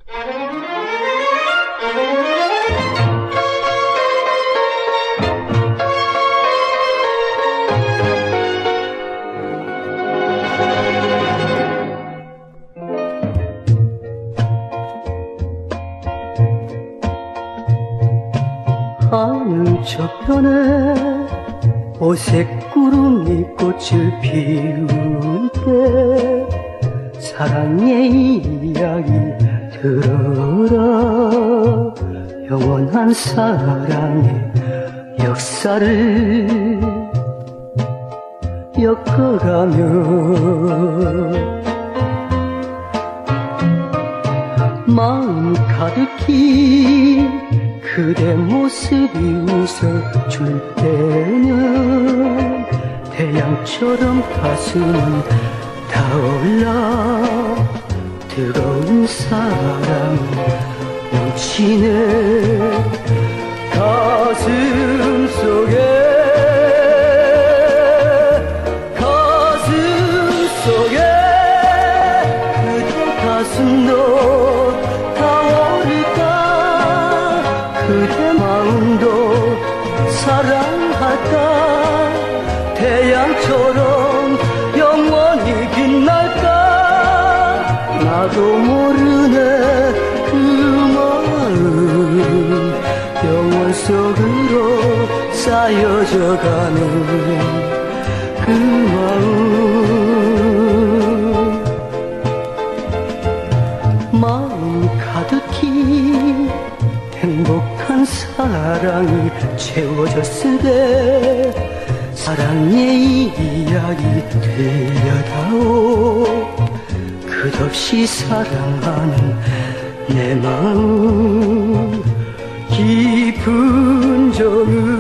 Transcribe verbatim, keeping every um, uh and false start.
하늘 저편에 오색 구름이 꽃을 피우는데 사랑의 이야기 들어라. 영원한 사랑의 역사를 엮어가며 마음 가득히 그대 모습이 웃어줄 때면 태양처럼 가슴은 타올라. 뜨거운 사랑이 넘치네 가슴 속에. 가슴 속에 그대 가슴도 타오를까. 그대 마음도 사랑할까. 태양처럼 영원히 빛날까. 나도 모르네 그 마음 영원 속으로 쌓여져가는 그 마음. 마음 가득히 행복한 사랑이 채워졌을 때 사랑의 이야기 들려다오. 끝없이 사랑하는 내 마음 깊은 정을